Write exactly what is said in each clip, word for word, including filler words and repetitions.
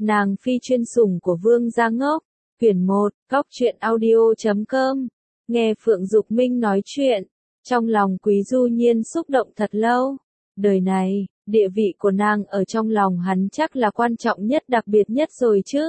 Nàng phi chuyên sủng của Vương Gia Ngốc. Quyển một, góc truyện audio chấm com. Nghe Phượng Dục Minh nói chuyện, trong lòng Quý Du Nhiên xúc động thật lâu. Đời này, địa vị của nàng ở trong lòng hắn chắc là quan trọng nhất, đặc biệt nhất rồi chứ.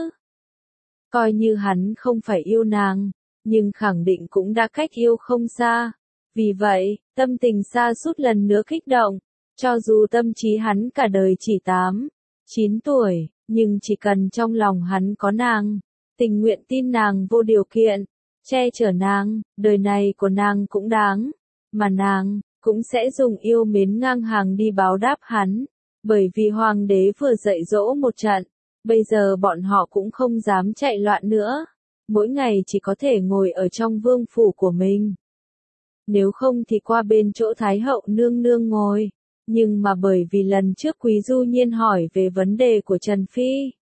Coi như hắn không phải yêu nàng, nhưng khẳng định cũng đã cách yêu không xa. Vì vậy, tâm tình sa sút lần nữa kích động. Cho dù tâm trí hắn cả đời chỉ tám, chín tuổi, nhưng chỉ cần trong lòng hắn có nàng, tình nguyện tin nàng vô điều kiện, che chở nàng, đời này của nàng cũng đáng, mà nàng cũng sẽ dùng yêu mến ngang hàng đi báo đáp hắn, bởi vì hoàng đế vừa dạy dỗ một trận, bây giờ bọn họ cũng không dám chạy loạn nữa, mỗi ngày chỉ có thể ngồi ở trong vương phủ của mình. Nếu không thì qua bên chỗ Thái hậu nương nương ngồi. Nhưng mà bởi vì lần trước Quý Du Nhiên hỏi về vấn đề của Trần Phi.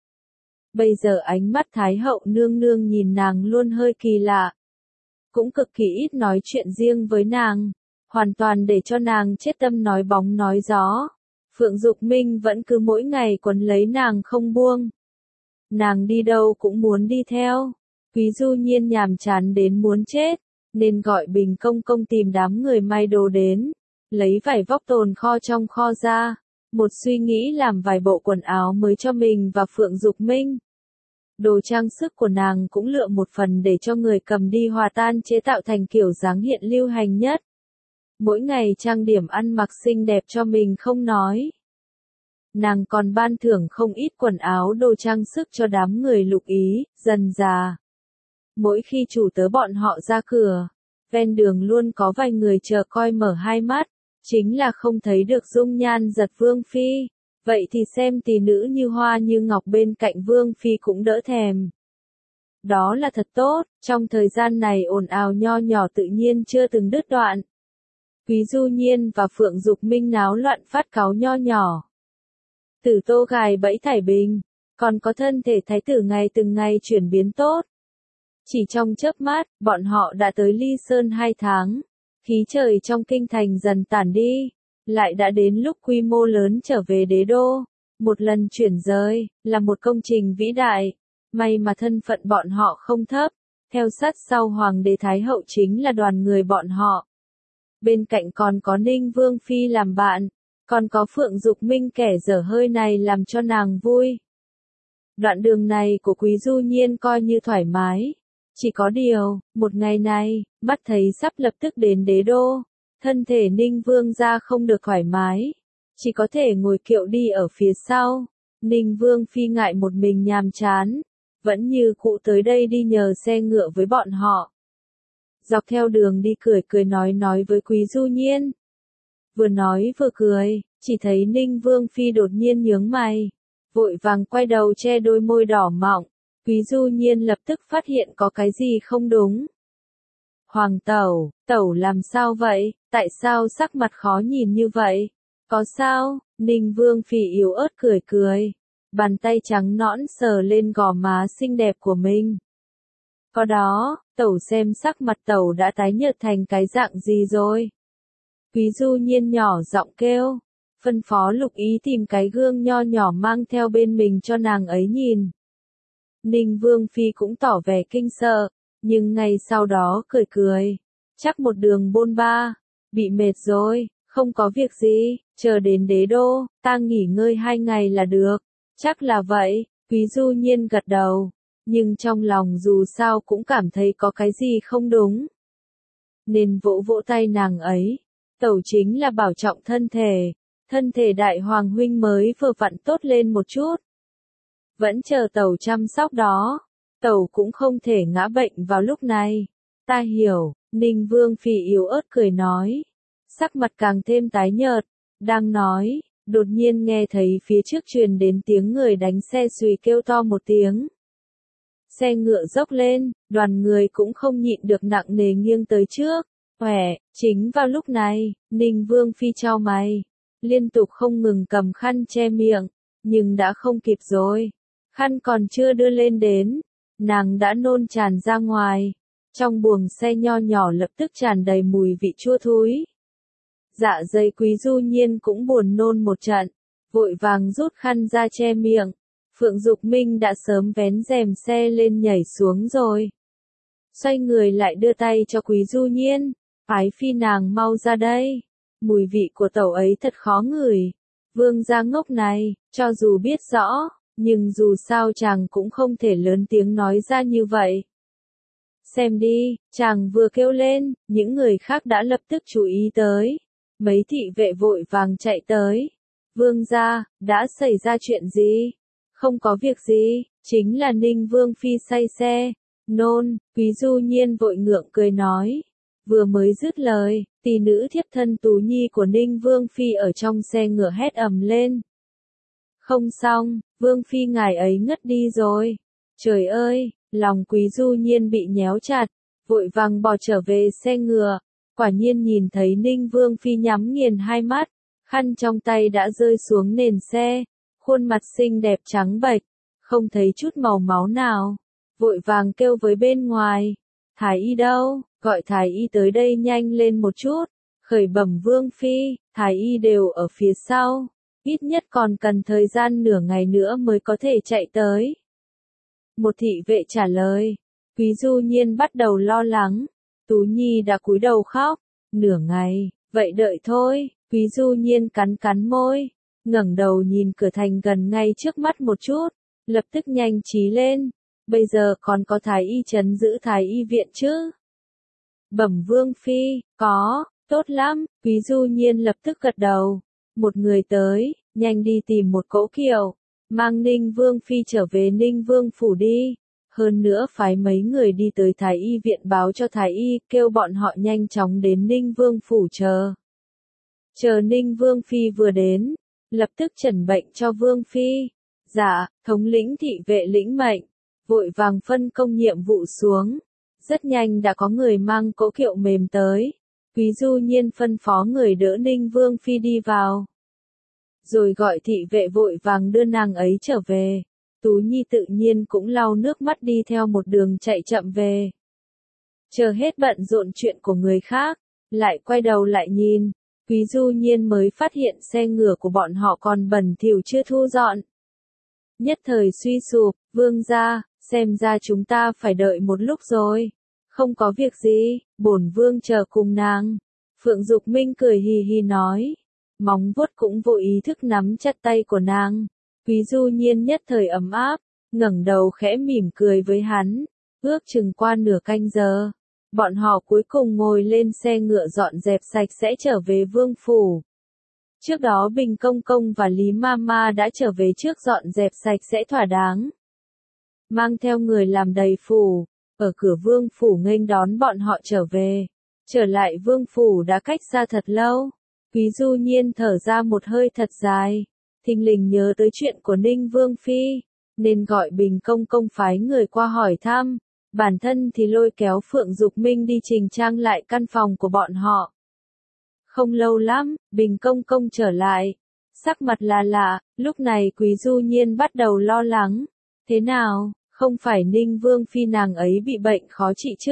Bây giờ ánh mắt Thái hậu nương nương nhìn nàng luôn hơi kỳ lạ. Cũng cực kỳ ít nói chuyện riêng với nàng. Hoàn toàn để cho nàng chết tâm nói bóng nói gió. Phượng Dục Minh vẫn cứ mỗi ngày quấn lấy nàng không buông. Nàng đi đâu cũng muốn đi theo. Quý Du Nhiên nhàm chán đến muốn chết. Nên gọi Bình Công Công tìm đám người may đồ đến. Lấy vải vóc tồn kho trong kho ra, một suy nghĩ làm vài bộ quần áo mới cho mình và Phượng Dục Minh. Đồ trang sức của nàng cũng lựa một phần để cho người cầm đi hòa tan chế tạo thành kiểu dáng hiện lưu hành nhất. Mỗi ngày trang điểm ăn mặc xinh đẹp cho mình không nói. Nàng còn ban thưởng không ít quần áo đồ trang sức cho đám người Lục Ý, Dần già. Mỗi khi chủ tớ bọn họ ra cửa, ven đường luôn có vài người chờ coi mở hai mắt. Chính là không thấy được dung nhan giật Vương Phi, vậy thì xem tỷ nữ như hoa như ngọc bên cạnh Vương Phi cũng đỡ thèm. Đó là thật tốt, trong thời gian này ồn ào nho nhỏ tự nhiên chưa từng đứt đoạn. Quý Du Nhiên và Phượng Dục Minh náo loạn phát cáu nho nhỏ. Tử Tô gài bẫy Thải Bình, còn có thân thể thái tử ngày từng ngày chuyển biến tốt. Chỉ trong chớp mắt, bọn họ đã tới Ly Sơn hai tháng. Khí trời trong kinh thành dần tản đi, lại đã đến lúc quy mô lớn trở về đế đô. Một lần chuyển rời, là một công trình vĩ đại, may mà thân phận bọn họ không thấp, theo sát sau Hoàng đế Thái hậu chính là đoàn người bọn họ. Bên cạnh còn có Ninh Vương Phi làm bạn, còn có Phượng Dục Minh kẻ dở hơi này làm cho nàng vui. Đoạn đường này của Quý Du Nhiên coi như thoải mái. Chỉ có điều, một ngày này, mắt thấy sắp lập tức đến đế đô, thân thể Ninh Vương gia không được thoải mái, chỉ có thể ngồi kiệu đi ở phía sau. Ninh Vương Phi ngại một mình nhàm chán, vẫn như cũ tới đây đi nhờ xe ngựa với bọn họ. Dọc theo đường đi cười cười nói nói với Quý Du Nhiên. Vừa nói vừa cười, chỉ thấy Ninh Vương Phi đột nhiên nhướng mày, vội vàng quay đầu che đôi môi đỏ mọng. Quý Du Nhiên lập tức phát hiện có cái gì không đúng. Hoàng tẩu, tẩu làm sao vậy, tại sao sắc mặt khó nhìn như vậy? Có sao? Ninh Vương Phi yếu ớt cười cười, bàn tay trắng nõn sờ lên gò má xinh đẹp của mình. Có đó, tẩu xem sắc mặt tẩu đã tái nhợt thành cái dạng gì rồi? Quý Du Nhiên nhỏ giọng kêu, phân phó Lục Ý tìm cái gương nho nhỏ mang theo bên mình cho nàng ấy nhìn. Ninh Vương Phi cũng tỏ vẻ kinh sợ, nhưng ngay sau đó cười cười. Chắc một đường bôn ba, bị mệt rồi, không có việc gì, chờ đến đế đô, ta nghỉ ngơi hai ngày là được. Chắc là vậy, Quý Du Nhiên gật đầu, nhưng trong lòng dù sao cũng cảm thấy có cái gì không đúng. Nên vỗ vỗ tay nàng ấy, tẩu chính là bảo trọng thân thể, thân thể đại hoàng huynh mới vừa vặn tốt lên một chút. Vẫn chờ tẩu chăm sóc đó, tẩu cũng không thể ngã bệnh vào lúc này. Ta hiểu, Ninh Vương Phi yếu ớt cười nói, sắc mặt càng thêm tái nhợt, đang nói, đột nhiên nghe thấy phía trước truyền đến tiếng người đánh xe xùy kêu to một tiếng. Xe ngựa dốc lên, đoàn người cũng không nhịn được nặng nề nghiêng tới trước. Khỏe, chính vào lúc này, Ninh Vương Phi chau mày, liên tục không ngừng cầm khăn che miệng, nhưng đã không kịp rồi. Khăn còn chưa đưa lên đến, nàng đã nôn tràn ra ngoài. Trong buồng xe nho nhỏ lập tức tràn đầy mùi vị chua thúi. Dạ dày Quý Du Nhiên cũng buồn nôn một trận, vội vàng rút khăn ra che miệng. Phượng Dục Minh đã sớm vén rèm xe lên nhảy xuống rồi. Xoay người lại đưa tay cho Quý Du Nhiên, Ái Phi nàng mau ra đây. Mùi vị của tẩu ấy thật khó ngửi. Vương gia ngốc này, cho dù biết rõ, nhưng dù sao chàng cũng không thể lớn tiếng nói ra như vậy. Xem đi, chàng vừa kêu lên, những người khác đã lập tức chú ý tới. Mấy thị vệ vội vàng chạy tới. Vương gia, đã xảy ra chuyện gì? Không có việc gì, chính là Ninh Vương Phi say xe. Nôn, Quý Du Nhiên vội ngượng cười nói. Vừa mới dứt lời, tỷ nữ thiếp thân Tú Nhi của Ninh Vương Phi ở trong xe ngựa hét ầm lên. Không xong, Vương Phi ngài ấy ngất đi rồi. Trời ơi, lòng Quý Du Nhiên bị nhéo chặt, vội vàng bỏ trở về xe ngựa. Quả nhiên nhìn thấy Ninh Vương Phi nhắm nghiền hai mắt, khăn trong tay đã rơi xuống nền xe, khuôn mặt xinh đẹp trắng bệch, không thấy chút màu máu nào. Vội vàng kêu với bên ngoài, Thái y đâu, gọi Thái y tới đây nhanh lên một chút. Khởi bẩm Vương Phi, Thái y đều ở phía sau, ít nhất còn cần thời gian nửa ngày nữa mới có thể chạy tới. Một thị vệ trả lời. Quý Du Nhiên bắt đầu lo lắng. Tú Nhi đã cúi đầu khóc. Nửa ngày, vậy đợi thôi. Quý Du Nhiên cắn cắn môi, ngẩng đầu nhìn cửa thành gần ngay trước mắt một chút, lập tức nhanh trí lên. Bây giờ còn có Thái y trấn giữ Thái y viện chứ? Bẩm Vương Phi, có, tốt lắm. Quý Du Nhiên lập tức gật đầu. Một người tới, nhanh đi tìm một cỗ kiệu, mang Ninh Vương Phi trở về Ninh Vương phủ đi. Hơn nữa phái mấy người đi tới Thái y viện báo cho Thái y, kêu bọn họ nhanh chóng đến Ninh Vương phủ chờ. Chờ Ninh Vương Phi vừa đến, lập tức chẩn bệnh cho Vương Phi. Dạ, thống lĩnh thị vệ lĩnh mệnh, vội vàng phân công nhiệm vụ xuống. Rất nhanh đã có người mang cỗ kiệu mềm tới. Quý Du Nhiên phân phó người đỡ Ninh Vương Phi đi vào. Rồi gọi thị vệ vội vàng đưa nàng ấy trở về. Tú Nhi tự nhiên cũng lau nước mắt đi theo một đường chạy chậm về. Chờ hết bận rộn chuyện của người khác, lại quay đầu lại nhìn. Quý Du Nhiên mới phát hiện xe ngựa của bọn họ còn bẩn thỉu chưa thu dọn. Nhất thời suy sụp, Vương gia, xem ra chúng ta phải đợi một lúc rồi. Không có việc gì, bổn vương chờ cùng nàng. Phượng Dục Minh cười hì hì nói. Móng vuốt cũng vô ý thức nắm chặt tay của nàng. Quý Du Nhiên nhất thời ấm áp, ngẩng đầu khẽ mỉm cười với hắn. Ước chừng qua nửa canh giờ, bọn họ cuối cùng ngồi lên xe ngựa dọn dẹp sạch sẽ trở về vương phủ. Trước đó Bình Công Công và Lý Mama đã trở về trước dọn dẹp sạch sẽ thỏa đáng. Mang theo người làm đầy phủ, ở cửa vương phủ nghênh đón bọn họ trở về. Trở lại vương phủ đã cách xa thật lâu. Quý Du Nhiên thở ra một hơi thật dài, thình lình nhớ tới chuyện của Ninh Vương Phi, nên gọi Bình Công Công phái người qua hỏi thăm. Bản thân thì lôi kéo Phượng Dục Minh đi chỉnh trang lại căn phòng của bọn họ. Không lâu lắm, Bình Công Công trở lại. Sắc mặt là lạ, lúc này Quý Du Nhiên bắt đầu lo lắng. Thế nào, không phải Ninh Vương Phi nàng ấy bị bệnh khó trị chứ?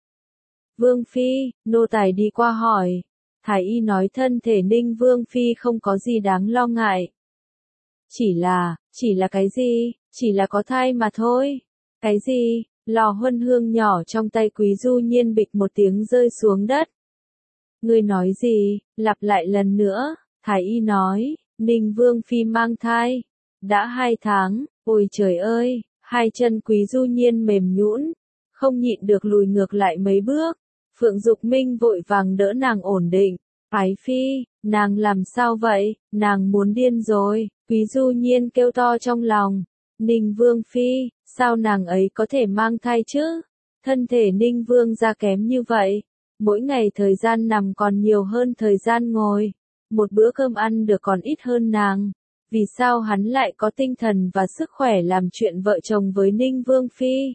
Vương Phi, nô tài đi qua hỏi. Thái y nói thân thể Ninh Vương Phi không có gì đáng lo ngại. Chỉ là, chỉ là cái gì, chỉ là có thai mà thôi. Cái gì? Lò huân hương nhỏ trong tay Quý Du Nhiên bịch một tiếng rơi xuống đất. Ngươi nói gì? Lặp lại lần nữa. Thái y nói, Ninh Vương Phi mang thai. Đã hai tháng, ôi trời ơi, hai chân Quý Du Nhiên mềm nhũn, không nhịn được lùi ngược lại mấy bước. Phượng Dục Minh vội vàng đỡ nàng ổn định. Ái Phi, nàng làm sao vậy? Nàng muốn điên rồi. Quý Du Nhiên kêu to trong lòng. Ninh Vương Phi, sao nàng ấy có thể mang thai chứ? Thân thể Ninh Vương ra kém như vậy. Mỗi ngày thời gian nằm còn nhiều hơn thời gian ngồi. Một bữa cơm ăn được còn ít hơn nàng. Vì sao hắn lại có tinh thần và sức khỏe làm chuyện vợ chồng với Ninh Vương Phi?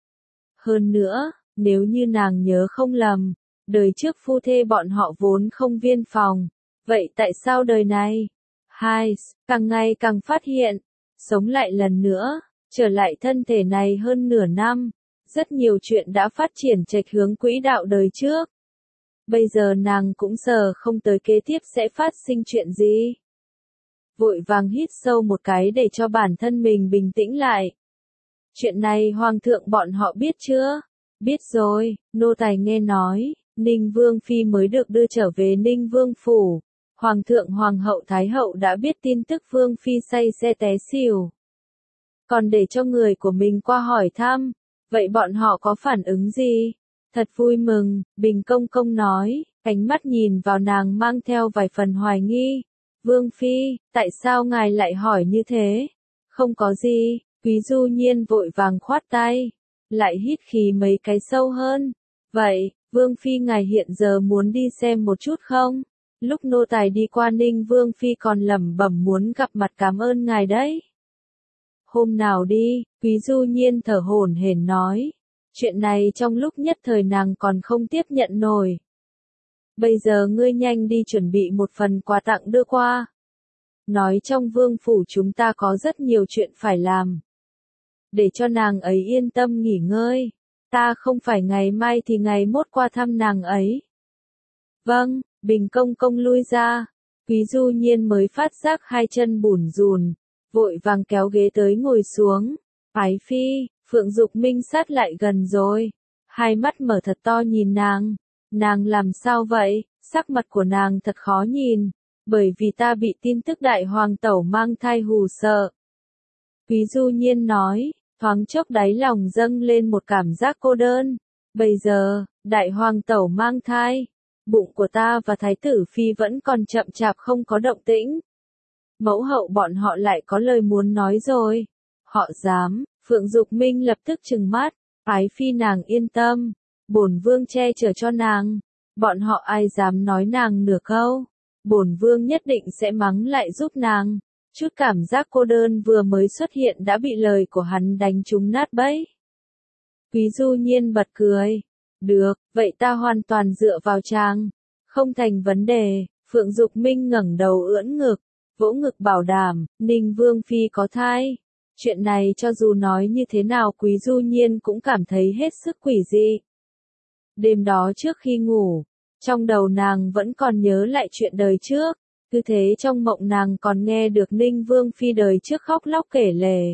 Hơn nữa, nếu như nàng nhớ không lầm, đời trước phu thê bọn họ vốn không viên phòng. Vậy tại sao đời này? Hai, càng ngày càng phát hiện. Sống lại lần nữa, trở lại thân thể này hơn nửa năm. Rất nhiều chuyện đã phát triển chệch hướng quỹ đạo đời trước. Bây giờ nàng cũng sờ không tới kế tiếp sẽ phát sinh chuyện gì. vội vàng hít sâu một cái để cho bản thân mình bình tĩnh lại. Chuyện này hoàng thượng bọn họ biết chưa? Biết rồi, nô tài nghe nói, Ninh Vương Phi mới được đưa trở về Ninh Vương Phủ. Hoàng thượng Hoàng hậu Thái hậu đã biết tin tức Vương Phi say xe té xỉu. Còn để cho người của mình qua hỏi thăm, vậy bọn họ có phản ứng gì? Thật vui mừng, Bình Công Công nói, ánh mắt nhìn vào nàng mang theo vài phần hoài nghi. Vương Phi, tại sao ngài lại hỏi như thế? Không có gì, Quý Du Nhiên vội vàng khoát tay, lại hít khí mấy cái sâu hơn. Vậy, Vương Phi ngài hiện giờ muốn đi xem một chút không? Lúc nô tài đi qua Ninh Vương Phi còn lẩm bẩm muốn gặp mặt cảm ơn ngài đấy. Hôm nào đi, Quý Du Nhiên thở hổn hển nói. Chuyện này trong lúc nhất thời nàng còn không tiếp nhận nổi. Bây giờ ngươi nhanh đi chuẩn bị một phần quà tặng đưa qua. Nói trong vương phủ chúng ta có rất nhiều chuyện phải làm. Để cho nàng ấy yên tâm nghỉ ngơi. Ta không phải ngày mai thì ngày mốt qua thăm nàng ấy. Vâng, Bình Công Công lui ra. Quý Du Nhiên mới phát giác hai chân bủn rùn, vội vàng kéo ghế tới ngồi xuống. Ái Phi, Phượng Dục Minh sát lại gần rồi. Hai mắt mở thật to nhìn nàng. Nàng làm sao vậy? Sắc mặt của nàng thật khó nhìn. Bởi vì ta bị tin tức đại hoàng tẩu mang thai hù sợ. Quý Du Nhiên nói, thoáng chốc đáy lòng dâng lên một cảm giác cô đơn. Bây giờ, đại hoàng tẩu mang thai. Bụng của ta và thái tử phi vẫn còn chậm chạp không có động tĩnh. Mẫu hậu bọn họ lại có lời muốn nói rồi. Họ dám, Phượng Dục Minh lập tức trừng mắt. Ái Phi nàng yên tâm. Bổn vương che chở cho nàng. Bọn họ ai dám nói nàng nửa câu. Bổn vương nhất định sẽ mắng lại giúp nàng. Chút cảm giác cô đơn vừa mới xuất hiện đã bị lời của hắn đánh trúng nát bẫy. Quý Du Nhiên bật cười. Được, vậy ta hoàn toàn dựa vào chàng. Không thành vấn đề. Phượng Dục Minh ngẩng đầu ưỡn ngực, vỗ ngực bảo đảm, Ninh Vương Phi có thai. Chuyện này cho dù nói như thế nào Quý Du Nhiên cũng cảm thấy hết sức quỷ dị. Đêm đó trước khi ngủ, trong đầu nàng vẫn còn nhớ lại chuyện đời trước. Cứ thế trong mộng nàng còn nghe được Ninh Vương Phi đời trước khóc lóc kể lể.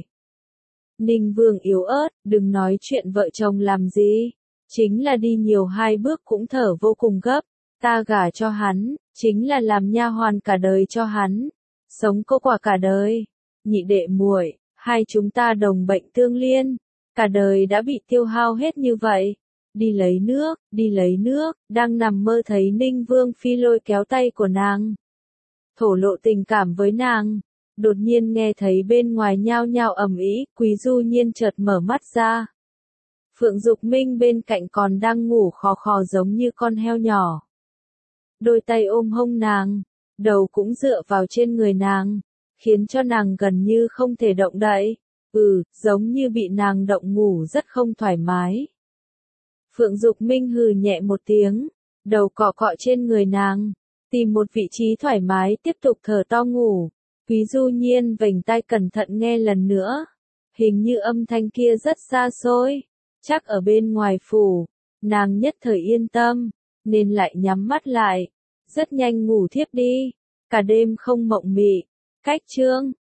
Ninh Vương yếu ớt, đừng nói chuyện vợ chồng làm gì. Chính là đi nhiều hai bước cũng thở vô cùng gấp. Ta gả cho hắn, chính là làm nha hoàn cả đời cho hắn. Sống cô quả cả đời. Nhị đệ muội, hai chúng ta đồng bệnh tương liên. Cả đời đã bị tiêu hao hết như vậy. Đi lấy nước, đi lấy nước, đang nằm mơ thấy Ninh Vương Phi lôi kéo tay của nàng. Thổ lộ tình cảm với nàng. Đột nhiên nghe thấy bên ngoài nhao nhao ầm ĩ, Quý Du Nhiên chợt mở mắt ra. Phượng Dục Minh bên cạnh còn đang ngủ khò khò giống như con heo nhỏ. Đôi tay ôm hông nàng, đầu cũng dựa vào trên người nàng, khiến cho nàng gần như không thể động đậy. Ừ, giống như bị nàng động ngủ rất không thoải mái. Phượng Dục Minh hừ nhẹ một tiếng, đầu cọ cọ trên người nàng, tìm một vị trí thoải mái tiếp tục thở to ngủ. Quý Du Nhiên vểnh tai cẩn thận nghe lần nữa. Hình như âm thanh kia rất xa xôi, chắc ở bên ngoài phủ. Nàng nhất thời yên tâm, nên lại nhắm mắt lại, rất nhanh ngủ thiếp đi. Cả đêm không mộng mị. Cách chương